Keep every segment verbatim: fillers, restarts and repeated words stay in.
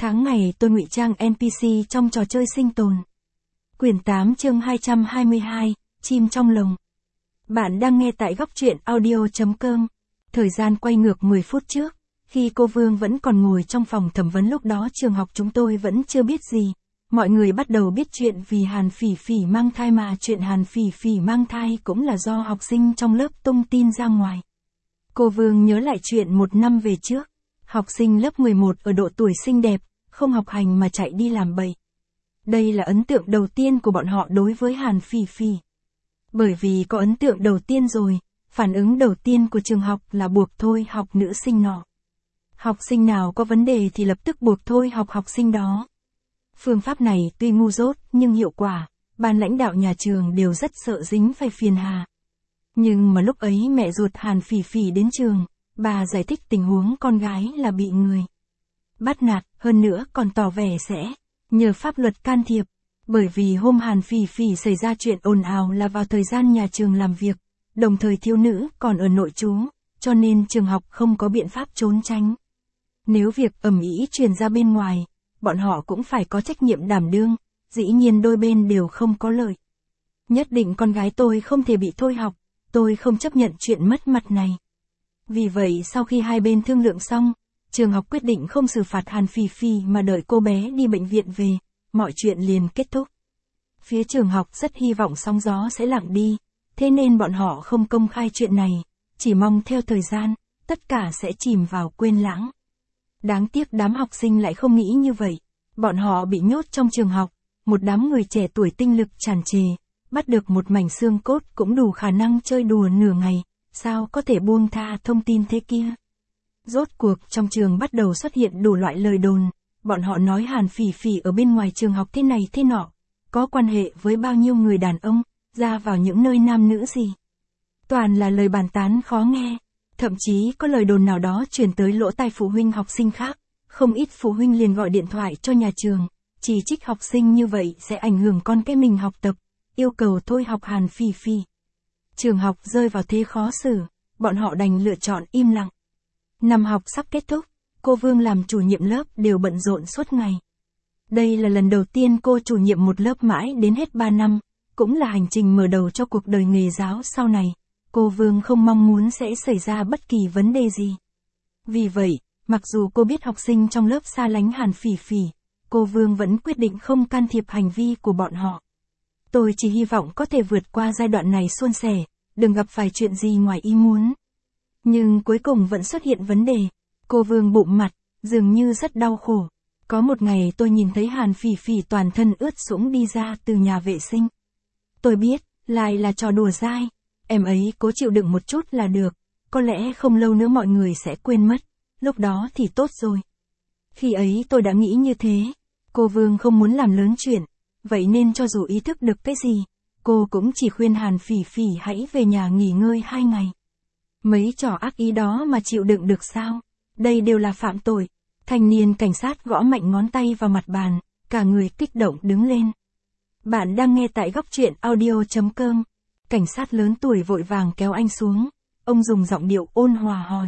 Tháng ngày tôi ngụy trang en pê xê trong trò chơi sinh tồn. Quyển tám chương hai trăm hai mươi hai, chim trong lồng. Bạn đang nghe tại góc truyện audio chấm com. Thời gian quay ngược mười phút trước, khi cô Vương vẫn còn ngồi trong phòng thẩm vấn, lúc đó trường học chúng tôi vẫn chưa biết gì. Mọi người bắt đầu biết chuyện vì Hàn Phỉ Phỉ mang thai, mà chuyện Hàn Phỉ Phỉ mang thai cũng là do học sinh trong lớp tung tin ra ngoài. Cô Vương nhớ lại chuyện một năm về trước. Học sinh lớp mười một ở độ tuổi xinh đẹp, không học hành mà chạy đi làm bậy. Đây là ấn tượng đầu tiên của bọn họ đối với Hàn Phỉ Phỉ. Bởi vì có ấn tượng đầu tiên rồi, phản ứng đầu tiên của trường học là buộc thôi học nữ sinh nọ. Học sinh nào có vấn đề thì lập tức buộc thôi học học sinh đó. Phương pháp này tuy ngu dốt nhưng hiệu quả, ban lãnh đạo nhà trường đều rất sợ dính phải phiền hà. Nhưng mà lúc ấy mẹ ruột Hàn Phỉ Phỉ đến trường, bà giải thích tình huống con gái là bị người bắt nạt, hơn nữa còn tỏ vẻ sẽ nhờ pháp luật can thiệp. Bởi vì hôm Hàn Phỉ Phỉ xảy ra chuyện ồn ào là vào thời gian nhà trường làm việc, đồng thời thiếu nữ còn ở nội trú, cho nên trường học không có biện pháp trốn tránh. Nếu việc ầm ĩ truyền ra bên ngoài, bọn họ cũng phải có trách nhiệm đảm đương, dĩ nhiên đôi bên đều không có lợi. Nhất định con gái tôi không thể bị thôi học, tôi không chấp nhận chuyện mất mặt này. Vì vậy sau khi hai bên thương lượng xong, trường học quyết định không xử phạt Hàn Phỉ Phỉ mà đợi cô bé đi bệnh viện về, mọi chuyện liền kết thúc. Phía trường học rất hy vọng sóng gió sẽ lặng đi, thế nên bọn họ không công khai chuyện này, chỉ mong theo thời gian, tất cả sẽ chìm vào quên lãng. Đáng tiếc đám học sinh lại không nghĩ như vậy, bọn họ bị nhốt trong trường học, một đám người trẻ tuổi tinh lực tràn trề, bắt được một mảnh xương cốt cũng đủ khả năng chơi đùa nửa ngày, sao có thể buông tha thông tin thế kia. Rốt cuộc trong trường bắt đầu xuất hiện đủ loại lời đồn, bọn họ nói Hàn Phỉ Phỉ ở bên ngoài trường học thế này thế nọ, có quan hệ với bao nhiêu người đàn ông, ra vào những nơi nam nữ gì. Toàn là lời bàn tán khó nghe, thậm chí có lời đồn nào đó truyền tới lỗ tai phụ huynh học sinh khác, không ít phụ huynh liền gọi điện thoại cho nhà trường, chỉ trích học sinh như vậy sẽ ảnh hưởng con cái mình học tập, yêu cầu thôi học Hàn Phỉ Phỉ. Trường học rơi vào thế khó xử, bọn họ đành lựa chọn im lặng. Năm học sắp kết thúc, cô Vương làm chủ nhiệm lớp đều bận rộn suốt ngày. Đây là lần đầu tiên cô chủ nhiệm một lớp mãi đến hết ba năm, cũng là hành trình mở đầu cho cuộc đời nghề giáo sau này. Cô Vương không mong muốn sẽ xảy ra bất kỳ vấn đề gì. Vì vậy, mặc dù cô biết học sinh trong lớp xa lánh Hàn Phỉ Phỉ, cô Vương vẫn quyết định không can thiệp hành vi của bọn họ. Tôi chỉ hy vọng có thể vượt qua giai đoạn này suôn sẻ, đừng gặp phải chuyện gì ngoài ý muốn. Nhưng cuối cùng vẫn xuất hiện vấn đề. Cô Vương bụng mặt, dường như rất đau khổ. Có một ngày tôi nhìn thấy Hàn Phỉ Phỉ toàn thân ướt sũng đi ra từ nhà vệ sinh. Tôi biết, lại là trò đùa dai. Em ấy cố chịu đựng một chút là được. Có lẽ không lâu nữa mọi người sẽ quên mất. Lúc đó thì tốt rồi. Khi ấy tôi đã nghĩ như thế. Cô Vương không muốn làm lớn chuyện. Vậy nên cho dù ý thức được cái gì, cô cũng chỉ khuyên Hàn Phỉ Phỉ hãy về nhà nghỉ ngơi hai ngày. Mấy trò ác ý đó mà chịu đựng được sao? Đây đều là phạm tội. Thanh niên cảnh sát gõ mạnh ngón tay vào mặt bàn, cả người kích động đứng lên. Bạn đang nghe tại góc truyện audio chấm com. Cảnh sát lớn tuổi vội vàng kéo anh xuống. Ông dùng giọng điệu ôn hòa hỏi.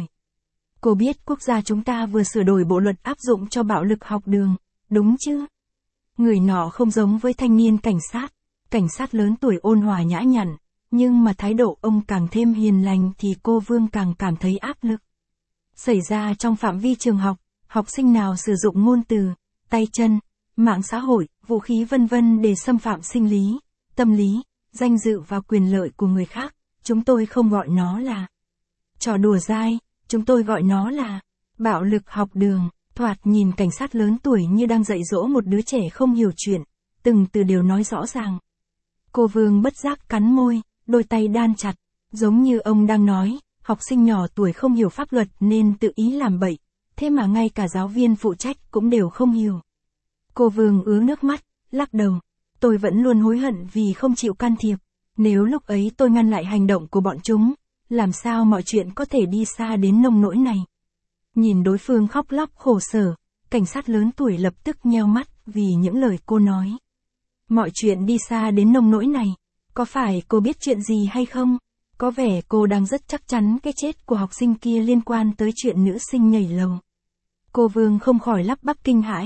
Cô biết quốc gia chúng ta vừa sửa đổi bộ luật áp dụng cho bạo lực học đường, đúng chứ? Người nọ không giống với thanh niên cảnh sát. Cảnh sát lớn tuổi ôn hòa nhã nhặn, nhưng mà thái độ ông càng thêm hiền lành thì cô Vương càng cảm thấy áp lực. Xảy ra trong phạm vi trường học, học sinh nào sử dụng ngôn từ, tay chân, mạng xã hội, vũ khí vân vân để xâm phạm sinh lý, tâm lý, danh dự và quyền lợi của người khác, chúng tôi không gọi nó là trò đùa dai, chúng tôi gọi nó là bạo lực học đường. Thoạt nhìn cảnh sát lớn tuổi như đang dạy dỗ một đứa trẻ không hiểu chuyện, từng từ đều nói rõ ràng. Cô Vương bất giác cắn môi, đôi tay đan chặt, giống như ông đang nói, học sinh nhỏ tuổi không hiểu pháp luật nên tự ý làm bậy, thế mà ngay cả giáo viên phụ trách cũng đều không hiểu. Cô Vương ứa nước mắt, lắc đầu, tôi vẫn luôn hối hận vì không chịu can thiệp, nếu lúc ấy tôi ngăn lại hành động của bọn chúng, làm sao mọi chuyện có thể đi xa đến nông nỗi này. Nhìn đối phương khóc lóc khổ sở, cảnh sát lớn tuổi lập tức nheo mắt vì những lời cô nói. Mọi chuyện đi xa đến nông nỗi này, có phải cô biết chuyện gì hay không? Có vẻ cô đang rất chắc chắn cái chết của học sinh kia liên quan tới chuyện nữ sinh nhảy lầu. Cô Vương không khỏi lắp bắp kinh hãi,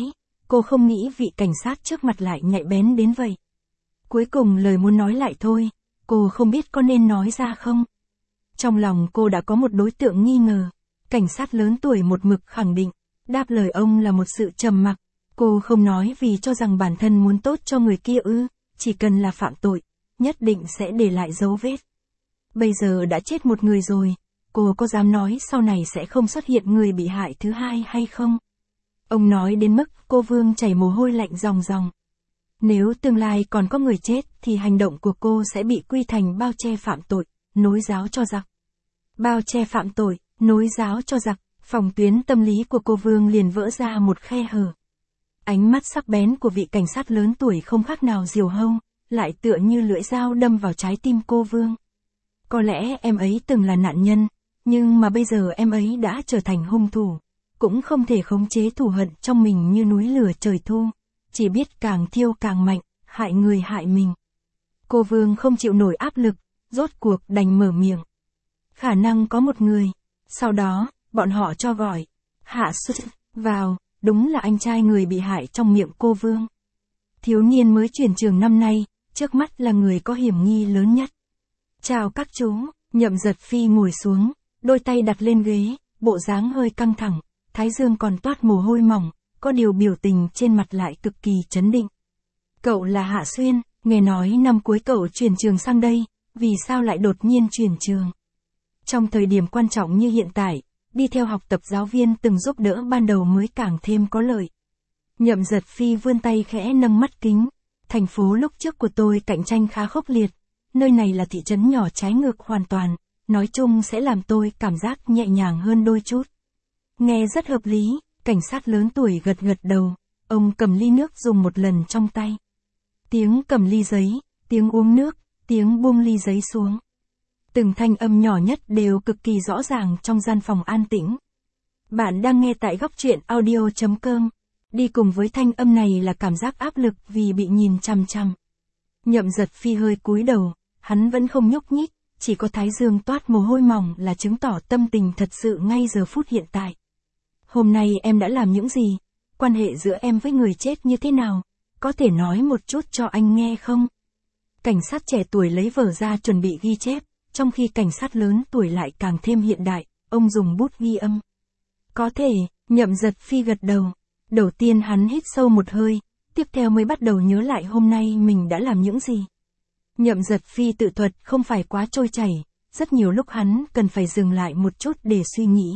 cô không nghĩ vị cảnh sát trước mặt lại nhạy bén đến vậy. Cuối cùng lời muốn nói lại thôi, cô không biết có nên nói ra không. Trong lòng cô đã có một đối tượng nghi ngờ. Cảnh sát lớn tuổi một mực khẳng định, đáp lời ông là một sự trầm mặc. Cô không nói vì cho rằng bản thân muốn tốt cho người kia ư, chỉ cần là phạm tội, nhất định sẽ để lại dấu vết. Bây giờ đã chết một người rồi, cô có dám nói sau này sẽ không xuất hiện người bị hại thứ hai hay không? Ông nói đến mức cô Vương chảy mồ hôi lạnh ròng ròng. Nếu tương lai còn có người chết thì hành động của cô sẽ bị quy thành bao che phạm tội, nối giáo cho giặc. Bao che phạm tội, nối giáo cho giặc, phòng tuyến tâm lý của cô Vương liền vỡ ra một khe hở. Ánh mắt sắc bén của vị cảnh sát lớn tuổi không khác nào diều hâu, lại tựa như lưỡi dao đâm vào trái tim cô Vương. Có lẽ em ấy từng là nạn nhân, nhưng mà bây giờ em ấy đã trở thành hung thủ, cũng không thể khống chế thù hận trong mình như núi lửa trời thu, chỉ biết càng thiêu càng mạnh, hại người hại mình. Cô Vương không chịu nổi áp lực, rốt cuộc đành mở miệng. Khả năng có một người, sau đó, bọn họ cho gọi, Hạ Xuất, vào, đúng là anh trai người bị hại trong miệng cô Vương. Thiếu niên mới chuyển trường năm nay, trước mắt là người có hiểm nghi lớn nhất. Chào các chú, Nhậm Giật Phi ngồi xuống, đôi tay đặt lên ghế, bộ dáng hơi căng thẳng, thái dương còn toát mồ hôi mỏng, có điều biểu tình trên mặt lại cực kỳ trấn định. Cậu là Hạ Xuyên, nghe nói năm cuối cậu chuyển trường sang đây, vì sao lại đột nhiên chuyển trường? Trong thời điểm quan trọng như hiện tại, đi theo học tập giáo viên từng giúp đỡ ban đầu mới càng thêm có lợi. Nhậm Giật Phi vươn tay khẽ nâng mắt kính. Thành phố lúc trước của tôi cạnh tranh khá khốc liệt, nơi này là thị trấn nhỏ trái ngược hoàn toàn, nói chung sẽ làm tôi cảm giác nhẹ nhàng hơn đôi chút. Nghe rất hợp lý, cảnh sát lớn tuổi gật gật đầu, ông cầm ly nước dùng một lần trong tay. Tiếng cầm ly giấy, tiếng uống nước, tiếng buông ly giấy xuống. Từng thanh âm nhỏ nhất đều cực kỳ rõ ràng trong gian phòng an tĩnh. Bạn đang nghe tại góc truyện audio chấm com. Đi cùng với thanh âm này là cảm giác áp lực vì bị nhìn chằm chằm. Nhậm Giật Phi hơi cúi đầu, hắn vẫn không nhúc nhích, chỉ có thái dương toát mồ hôi mỏng là chứng tỏ tâm tình thật sự ngay giờ phút hiện tại. Hôm nay em đã làm những gì? Quan hệ giữa em với người chết như thế nào? Có thể nói một chút cho anh nghe không? Cảnh sát trẻ tuổi lấy vở ra chuẩn bị ghi chép, trong khi cảnh sát lớn tuổi lại càng thêm hiện đại, ông dùng bút ghi âm. Có thể, Nhậm Giật Phi gật đầu. Đầu tiên hắn hít sâu một hơi, tiếp theo mới bắt đầu nhớ lại hôm nay mình đã làm những gì. Nhậm Giật Phi tự thuật không phải quá trôi chảy, rất nhiều lúc hắn cần phải dừng lại một chút để suy nghĩ.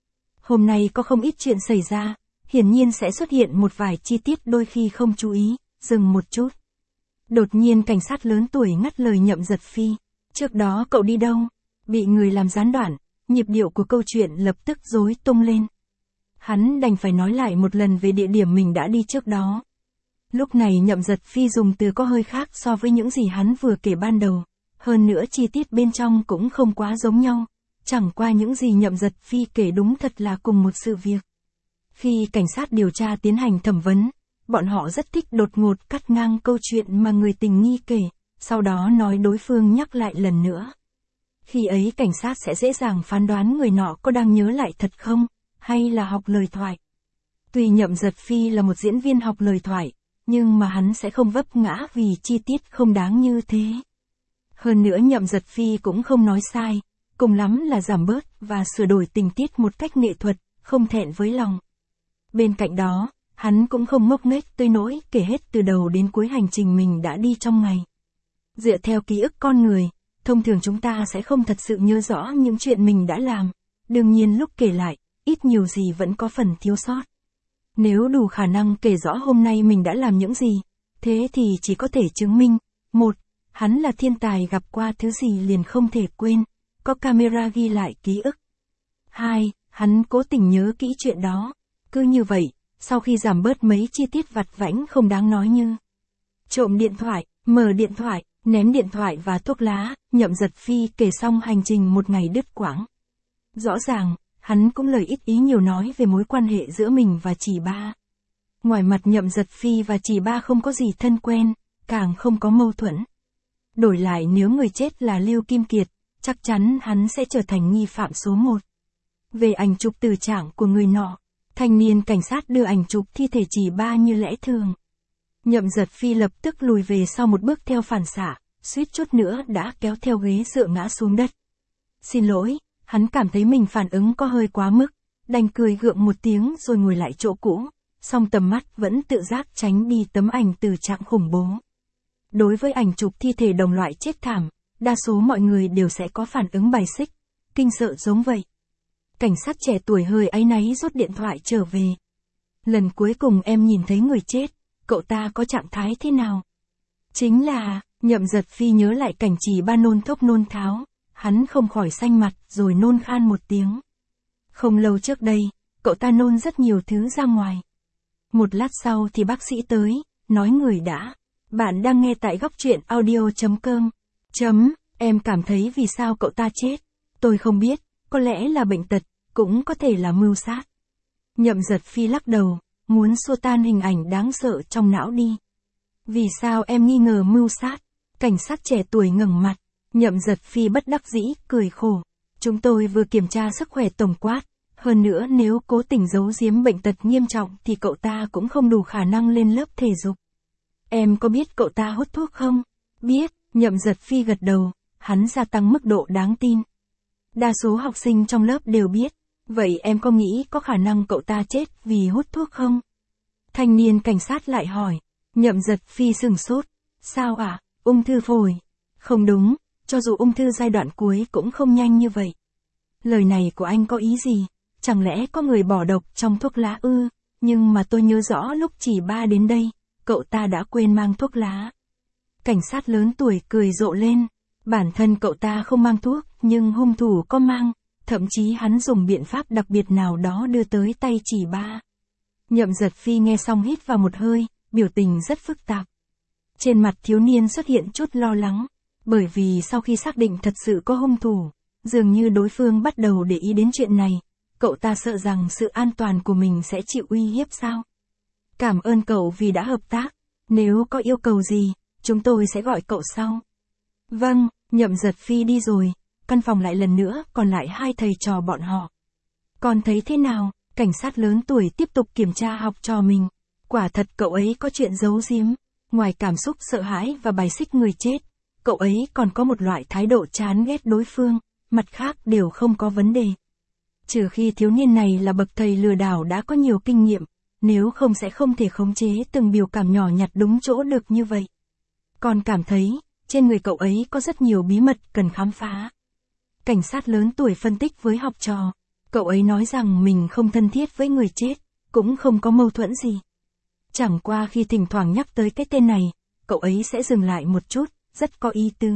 Hôm nay có không ít chuyện xảy ra, hiển nhiên sẽ xuất hiện một vài chi tiết đôi khi không chú ý, dừng một chút. Đột nhiên cảnh sát lớn tuổi ngắt lời Nhậm Giật Phi. Trước đó cậu đi đâu? Bị người làm gián đoạn, nhịp điệu của câu chuyện lập tức rối tung lên. Hắn đành phải nói lại một lần về địa điểm mình đã đi trước đó. Lúc này Nhậm Giật Phi dùng từ có hơi khác so với những gì hắn vừa kể ban đầu. Hơn nữa chi tiết bên trong cũng không quá giống nhau. Chẳng qua những gì Nhậm Giật Phi kể đúng thật là cùng một sự việc. Khi cảnh sát điều tra tiến hành thẩm vấn, bọn họ rất thích đột ngột cắt ngang câu chuyện mà người tình nghi kể, sau đó nói đối phương nhắc lại lần nữa. Khi ấy cảnh sát sẽ dễ dàng phán đoán người nọ có đang nhớ lại thật không, hay là học lời thoại. Tuy Nhậm Giật Phi là một diễn viên học lời thoại, nhưng mà hắn sẽ không vấp ngã vì chi tiết không đáng như thế. Hơn nữa Nhậm Giật Phi cũng không nói sai, cùng lắm là giảm bớt và sửa đổi tình tiết một cách nghệ thuật, không thẹn với lòng. Bên cạnh đó, hắn cũng không ngốc nghếch tới nỗi kể hết từ đầu đến cuối hành trình mình đã đi trong ngày. Dựa theo ký ức con người, thông thường chúng ta sẽ không thật sự nhớ rõ những chuyện mình đã làm. Đương nhiên lúc kể lại, ít nhiều gì vẫn có phần thiếu sót. Nếu đủ khả năng kể rõ hôm nay mình đã làm những gì, thế thì chỉ có thể chứng minh, một, hắn là thiên tài gặp qua thứ gì liền không thể quên, có camera ghi lại ký ức. Hai, hắn cố tình nhớ kỹ chuyện đó. Cứ như vậy, sau khi giảm bớt mấy chi tiết vặt vãnh không đáng nói như trộm điện thoại, mở điện thoại, ném điện thoại và thuốc lá, Nhậm Giật Phi kể xong hành trình một ngày đứt quãng. Rõ ràng, hắn cũng lời ít ý nhiều nói về mối quan hệ giữa mình và Chỉ Ba. Ngoài mặt Nhậm Giật Phi và Chỉ Ba không có gì thân quen, càng không có mâu thuẫn. Đổi lại nếu người chết là Lưu Kim Kiệt, chắc chắn hắn sẽ trở thành nghi phạm số một. Về ảnh chụp từ trạng của người nọ, Thanh niên cảnh sát đưa ảnh chụp thi thể chị ba như lẽ thường. Nhậm Giật Phi lập tức lùi về sau một bước theo phản xạ, suýt chút nữa đã kéo theo ghế dựa ngã xuống đất. Xin lỗi, hắn cảm thấy mình phản ứng có hơi quá mức, đành cười gượng một tiếng rồi ngồi lại chỗ cũ, song tầm mắt vẫn tự giác tránh đi tấm ảnh từ trạng khủng bố. Đối với ảnh chụp thi thể đồng loại chết thảm, đa số mọi người đều sẽ có phản ứng bài xích, kinh sợ giống vậy. Cảnh sát trẻ tuổi hơi áy náy rút điện thoại trở về. Lần cuối cùng em nhìn thấy người chết, cậu ta có trạng thái thế nào? Chính là, Nhậm Giật Phi nhớ lại cảnh chị ba nôn thốc nôn tháo, hắn không khỏi xanh mặt rồi nôn khan một tiếng. Không lâu trước đây, cậu ta nôn rất nhiều thứ ra ngoài. Một lát sau thì bác sĩ tới, nói người đã. Bạn đang nghe tại góc truyện audio chấm com. Chấm, em cảm thấy vì sao cậu ta chết? Tôi không biết, có lẽ là bệnh tật, cũng có thể là mưu sát. Nhậm Giật Phi lắc đầu, muốn xua tan hình ảnh đáng sợ trong não đi. Vì sao em nghi ngờ mưu sát? Cảnh sát trẻ tuổi ngẩng mặt, Nhậm Giật Phi bất đắc dĩ, cười khổ. Chúng tôi vừa kiểm tra sức khỏe tổng quát, hơn nữa nếu cố tình giấu giếm bệnh tật nghiêm trọng thì cậu ta cũng không đủ khả năng lên lớp thể dục. Em có biết cậu ta hút thuốc không? Biết, Nhậm Giật Phi gật đầu, hắn gia tăng mức độ đáng tin. Đa số học sinh trong lớp đều biết, vậy em có nghĩ có khả năng cậu ta chết vì hút thuốc không? Thanh niên cảnh sát lại hỏi, Nhậm Giật Phi sừng sốt, sao ạ, à? Ung thư phổi? Không đúng, cho dù ung thư giai đoạn cuối cũng không nhanh như vậy. Lời này của anh có ý gì? Chẳng lẽ có người bỏ độc trong thuốc lá ư? Nhưng mà tôi nhớ rõ lúc chị ba đến đây, cậu ta đã quên mang thuốc lá. Cảnh sát lớn tuổi cười rộ lên, bản thân cậu ta không mang thuốc, nhưng hung thủ có mang, thậm chí hắn dùng biện pháp đặc biệt nào đó đưa tới tay chị ba. Nhậm Giật Phi nghe xong hít vào một hơi, biểu tình rất phức tạp. Trên mặt thiếu niên xuất hiện chút lo lắng, bởi vì sau khi xác định thật sự có hung thủ, dường như đối phương bắt đầu để ý đến chuyện này, cậu ta sợ rằng sự an toàn của mình sẽ chịu uy hiếp sao? Cảm ơn cậu vì đã hợp tác, nếu có yêu cầu gì, chúng tôi sẽ gọi cậu sau. Vâng, Nhậm Giật Phi đi rồi, căn phòng lại lần nữa còn lại hai thầy trò bọn họ. Còn thấy thế nào? Cảnh sát lớn tuổi tiếp tục kiểm tra học trò mình. Quả thật cậu ấy có chuyện giấu giếm, ngoài cảm xúc sợ hãi và bài xích người chết, cậu ấy còn có một loại thái độ chán ghét đối phương, mặt khác đều không có vấn đề. Trừ khi thiếu niên này là bậc thầy lừa đảo đã có nhiều kinh nghiệm, nếu không sẽ không thể khống chế từng biểu cảm nhỏ nhặt đúng chỗ được như vậy. Còn cảm thấy, trên người cậu ấy có rất nhiều bí mật cần khám phá. Cảnh sát lớn tuổi phân tích với học trò, cậu ấy nói rằng mình không thân thiết với người chết, cũng không có mâu thuẫn gì. Chẳng qua khi thỉnh thoảng nhắc tới cái tên này, cậu ấy sẽ dừng lại một chút, rất có ý tứ.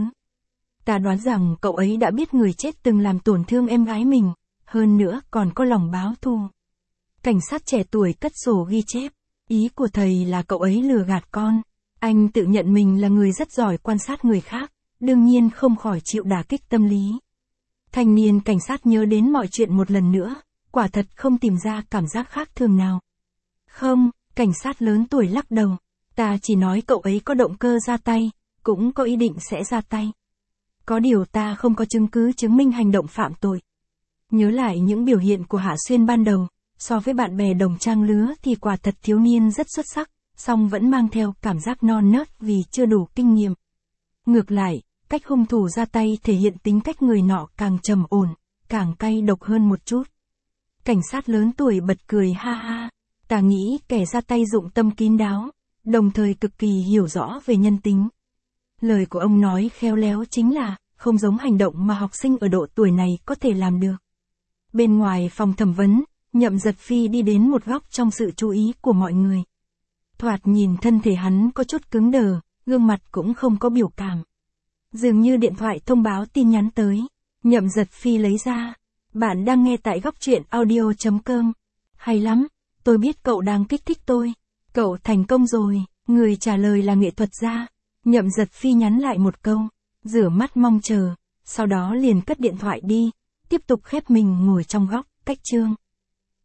Ta đoán rằng cậu ấy đã biết người chết từng làm tổn thương em gái mình, hơn nữa còn có lòng báo thù. Cảnh sát trẻ tuổi cất sổ ghi chép, ý của thầy là cậu ấy lừa gạt con. Anh tự nhận mình là người rất giỏi quan sát người khác, đương nhiên không khỏi chịu đả kích tâm lý. Thanh niên cảnh sát nhớ đến mọi chuyện một lần nữa, quả thật không tìm ra cảm giác khác thường nào. Không, cảnh sát lớn tuổi lắc đầu, ta chỉ nói cậu ấy có động cơ ra tay, cũng có ý định sẽ ra tay. Có điều ta không có chứng cứ chứng minh hành động phạm tội. Nhớ lại những biểu hiện của Hạ Xuyên ban đầu, so với bạn bè đồng trang lứa thì quả thật thiếu niên rất xuất sắc, song vẫn mang theo cảm giác non nớt vì chưa đủ kinh nghiệm. Ngược lại, cách hung thủ ra tay thể hiện tính cách người nọ càng trầm ổn, càng cay độc hơn một chút. Cảnh sát lớn tuổi bật cười ha ha, ta nghĩ kẻ ra tay dụng tâm kín đáo, đồng thời cực kỳ hiểu rõ về nhân tính. Lời của ông nói khéo léo chính là, không giống hành động mà học sinh ở độ tuổi này có thể làm được. Bên ngoài phòng thẩm vấn, Nhậm Giật Phi đi đến một góc trong sự chú ý của mọi người. Thoạt nhìn thân thể hắn có chút cứng đờ, gương mặt cũng không có biểu cảm. Dường như điện thoại thông báo tin nhắn tới. Nhậm Giật Phi lấy ra. Bạn đang nghe tại góc truyện audio chấm com. Hay lắm, tôi biết cậu đang kích thích tôi. Cậu thành công rồi, người trả lời là nghệ thuật gia. Nhậm Giật Phi nhắn lại một câu, rửa mắt mong chờ, sau đó liền cất điện thoại đi, tiếp tục khép mình ngồi trong góc, cách chương.